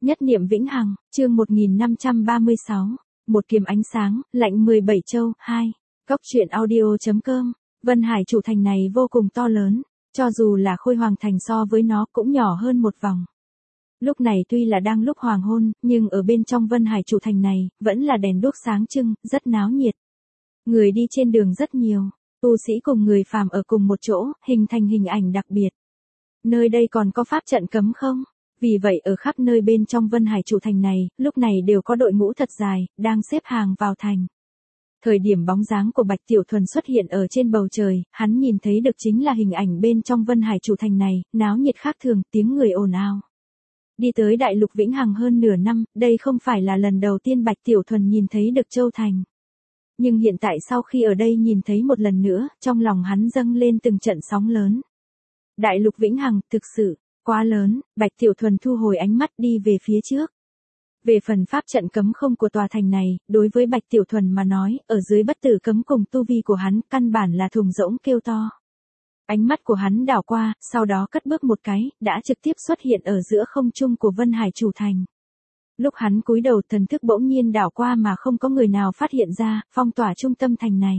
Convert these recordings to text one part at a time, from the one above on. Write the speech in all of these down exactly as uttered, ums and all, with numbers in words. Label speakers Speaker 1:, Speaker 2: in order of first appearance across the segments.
Speaker 1: Nhất niệm vĩnh hằng, chương một nghìn năm trăm ba mươi sáu, một kiếm ánh sáng, lạnh mười bảy châu, hai. Góc truyện audio chấm com. Vân Hải chủ thành này vô cùng to lớn, cho dù là Khôi Hoàng thành so với nó cũng nhỏ hơn một vòng. Lúc này tuy là đang lúc hoàng hôn, nhưng ở bên trong Vân Hải chủ thành này, vẫn là đèn đuốc sáng trưng, rất náo nhiệt. Người đi trên đường rất nhiều, tu sĩ cùng người phàm ở cùng một chỗ, hình thành hình ảnh đặc biệt. Nơi đây còn có pháp trận cấm không? Vì vậy ở khắp nơi bên trong Vân Hải chủ thành này, lúc này đều có đội ngũ thật dài, đang xếp hàng vào thành. Thời điểm bóng dáng của Bạch Tiểu Thuần xuất hiện ở trên bầu trời, hắn nhìn thấy được chính là hình ảnh bên trong Vân Hải chủ thành này, náo nhiệt khác thường, tiếng người ồn ào. Đi tới đại lục vĩnh hằng hơn nửa năm, đây không phải là lần đầu tiên Bạch Tiểu Thuần nhìn thấy được Châu Thành. Nhưng hiện tại sau khi ở đây nhìn thấy một lần nữa, trong lòng hắn dâng lên từng trận sóng lớn. Đại lục vĩnh hằng, thực sự, quá lớn, Bạch Tiểu Thuần thu hồi ánh mắt đi về phía trước. Về phần pháp trận cấm không của tòa thành này, đối với Bạch Tiểu Thuần mà nói, ở dưới bất tử cấm cùng tu vi của hắn, căn bản là thùng rỗng kêu to. Ánh mắt của hắn đảo qua, sau đó cất bước một cái, đã trực tiếp xuất hiện ở giữa không trung của Vân Hải chủ thành. Lúc hắn cúi đầu thần thức bỗng nhiên đảo qua mà không có người nào phát hiện ra, phong tỏa trung tâm thành này.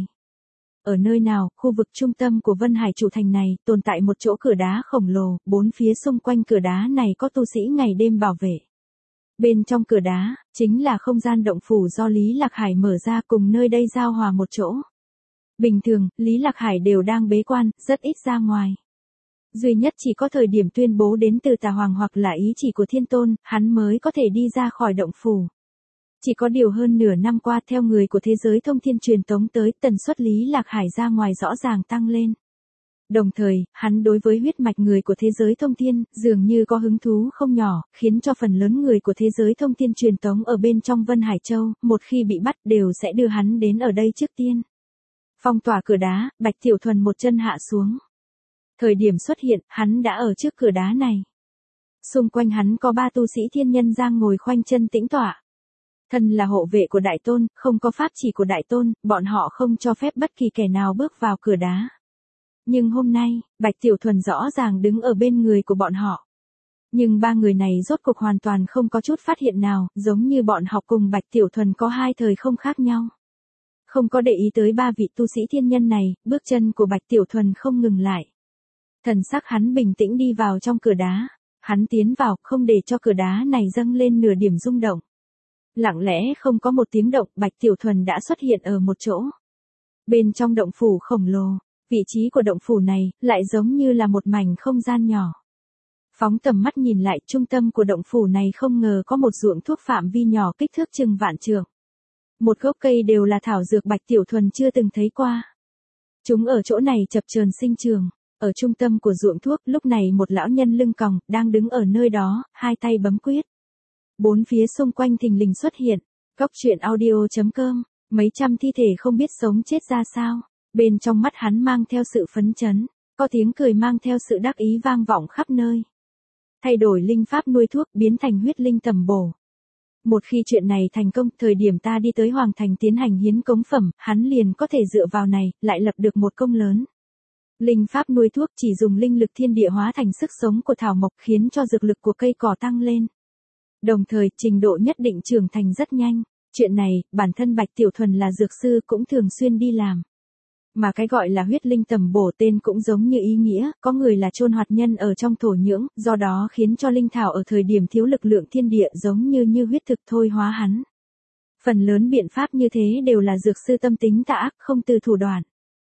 Speaker 1: Ở nơi nào, khu vực trung tâm của Vân Hải chủ thành này, tồn tại một chỗ cửa đá khổng lồ, bốn phía xung quanh cửa đá này có tu sĩ ngày đêm bảo vệ. Bên trong cửa đá, chính là không gian động phủ do Lý Lạc Hải mở ra cùng nơi đây giao hòa một chỗ. Bình thường, Lý Lạc Hải đều đang bế quan, rất ít ra ngoài. Duy nhất chỉ có thời điểm tuyên bố đến từ Tà Hoàng hoặc là ý chỉ của Thiên Tôn, hắn mới có thể đi ra khỏi động phủ. Chỉ có điều hơn nửa năm qua theo người của thế giới thông thiên truyền tống tới, tần suất Lý Lạc Hải ra ngoài rõ ràng tăng lên. Đồng thời, hắn đối với huyết mạch người của thế giới thông thiên, dường như có hứng thú không nhỏ, khiến cho phần lớn người của thế giới thông thiên truyền tống ở bên trong Vân Hải Châu, một khi bị bắt đều sẽ đưa hắn đến ở đây trước tiên. Phong tỏa cửa đá, Bạch Tiểu Thuần một chân hạ xuống. Thời điểm xuất hiện, hắn đã ở trước cửa đá này. Xung quanh hắn có ba tu sĩ thiên nhân giang ngồi khoanh chân tĩnh tọa. Thân là hộ vệ của Đại Tôn, không có pháp chỉ của Đại Tôn, bọn họ không cho phép bất kỳ kẻ nào bước vào cửa đá. Nhưng hôm nay, Bạch Tiểu Thuần rõ ràng đứng ở bên người của bọn họ. Nhưng ba người này rốt cuộc hoàn toàn không có chút phát hiện nào, giống như bọn họ cùng Bạch Tiểu Thuần có hai thời không khác nhau. Không có để ý tới ba vị tu sĩ thiên nhân này, bước chân của Bạch Tiểu Thuần không ngừng lại. Thần sắc hắn bình tĩnh đi vào trong cửa đá. Hắn tiến vào, không để cho cửa đá này dâng lên nửa điểm rung động. Lặng lẽ không có một tiếng động, Bạch Tiểu Thuần đã xuất hiện ở một chỗ. Bên trong động phủ khổng lồ, vị trí của động phủ này, lại giống như là một mảnh không gian nhỏ. Phóng tầm mắt nhìn lại, trung tâm của động phủ này không ngờ có một ruộng thuốc phạm vi nhỏ kích thước chừng vạn trượng. Một gốc cây đều là thảo dược Bạch Tiểu Thuần chưa từng thấy qua. Chúng ở chỗ này chập chờn sinh trường. Ở trung tâm của ruộng thuốc, lúc này một lão nhân lưng còng, đang đứng ở nơi đó, hai tay bấm quyết. Bốn phía xung quanh thình lình xuất hiện. Góc truyện audio chấm com. Mấy trăm thi thể không biết sống chết ra sao. Bên trong mắt hắn mang theo sự phấn chấn. Có tiếng cười mang theo sự đắc ý vang vọng khắp nơi. Thay đổi linh pháp nuôi thuốc biến thành huyết linh tầm bổ. Một khi chuyện này thành công, thời điểm ta đi tới Hoàng Thành tiến hành hiến cống phẩm, hắn liền có thể dựa vào này, lại lập được một công lớn. Linh pháp nuôi thuốc chỉ dùng linh lực thiên địa hóa thành sức sống của thảo mộc khiến cho dược lực của cây cỏ tăng lên. Đồng thời, trình độ nhất định trưởng thành rất nhanh. Chuyện này, bản thân Bạch Tiểu Thuần là dược sư cũng thường xuyên đi làm. Mà cái gọi là huyết linh tầm bổ tên cũng giống như ý nghĩa, có người là chôn hoạt nhân ở trong thổ nhưỡng, do đó khiến cho linh thảo ở thời điểm thiếu lực lượng thiên địa giống như như huyết thực thôi hóa hắn. Phần lớn biện pháp như thế đều là dược sư tâm tính tà ác, không từ thủ đoạn.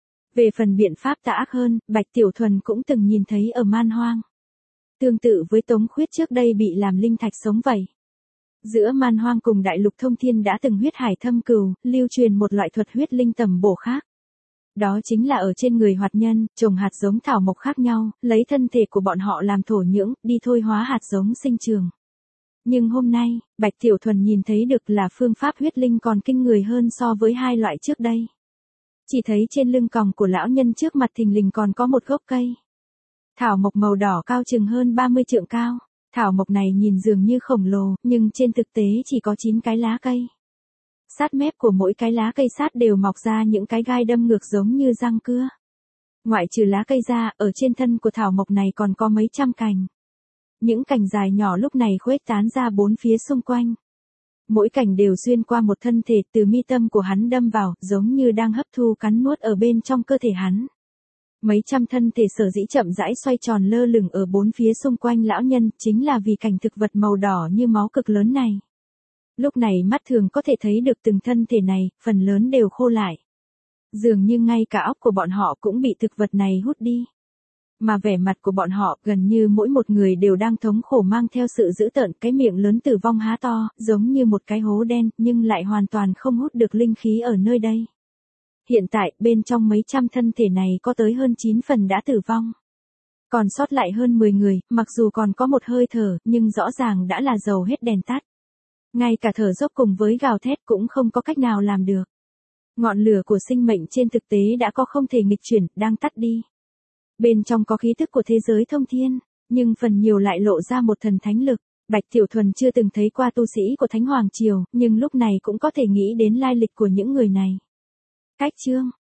Speaker 1: Về phần biện pháp tà ác hơn, Bạch Tiểu Thuần cũng từng nhìn thấy ở Man Hoang. Tương tự với Tống Khuyết trước đây bị làm linh thạch sống vậy. Giữa Man Hoang cùng Đại Lục Thông Thiên đã từng huyết hải thâm cừu, lưu truyền một loại thuật huyết linh tầm bổ khác. Đó chính là ở trên người hoạt nhân, trồng hạt giống thảo mộc khác nhau, lấy thân thể của bọn họ làm thổ nhưỡng, đi thôi hóa hạt giống sinh trường. Nhưng hôm nay, Bạch Tiểu Thuần nhìn thấy được là phương pháp huyết linh còn kinh người hơn so với hai loại trước đây. Chỉ thấy trên lưng còng của lão nhân trước mặt thình lình còn có một gốc cây. Thảo mộc màu đỏ cao chừng hơn ba mươi trượng cao. Thảo mộc này nhìn dường như khổng lồ, nhưng trên thực tế chỉ có chín cái lá cây. Sát mép của mỗi cái lá cây sát đều mọc ra những cái gai đâm ngược giống như răng cưa. Ngoại trừ lá cây ra, ở trên thân của thảo mộc này còn có mấy trăm cành. Những cành dài nhỏ lúc này khuếch tán ra bốn phía xung quanh. Mỗi cành đều xuyên qua một thân thể từ mi tâm của hắn đâm vào, giống như đang hấp thu cắn nuốt ở bên trong cơ thể hắn. Mấy trăm thân thể sở dĩ chậm rãi xoay tròn lơ lửng ở bốn phía xung quanh lão nhân, chính là vì cảnh thực vật màu đỏ như máu cực lớn này. Lúc này mắt thường có thể thấy được từng thân thể này, phần lớn đều khô lại. Dường như ngay cả óc của bọn họ cũng bị thực vật này hút đi. Mà vẻ mặt của bọn họ gần như mỗi một người đều đang thống khổ mang theo sự dữ tợn, cái miệng lớn tử vong há to, giống như một cái hố đen, nhưng lại hoàn toàn không hút được linh khí ở nơi đây. Hiện tại, bên trong mấy trăm thân thể này có tới hơn chín phần đã tử vong. Còn sót lại hơn mười người, mặc dù còn có một hơi thở, nhưng rõ ràng đã là dầu hết đèn tắt. Ngay cả thở dốc cùng với gào thét cũng không có cách nào làm được. Ngọn lửa của sinh mệnh trên thực tế đã có không thể nghịch chuyển, đang tắt đi. Bên trong có khí tức của thế giới thông thiên, nhưng phần nhiều lại lộ ra một thần thánh lực. Bạch Tiểu Thuần chưa từng thấy qua tu sĩ của Thánh Hoàng Triều, nhưng lúc này cũng có thể nghĩ đến lai lịch của những người này. Cách chương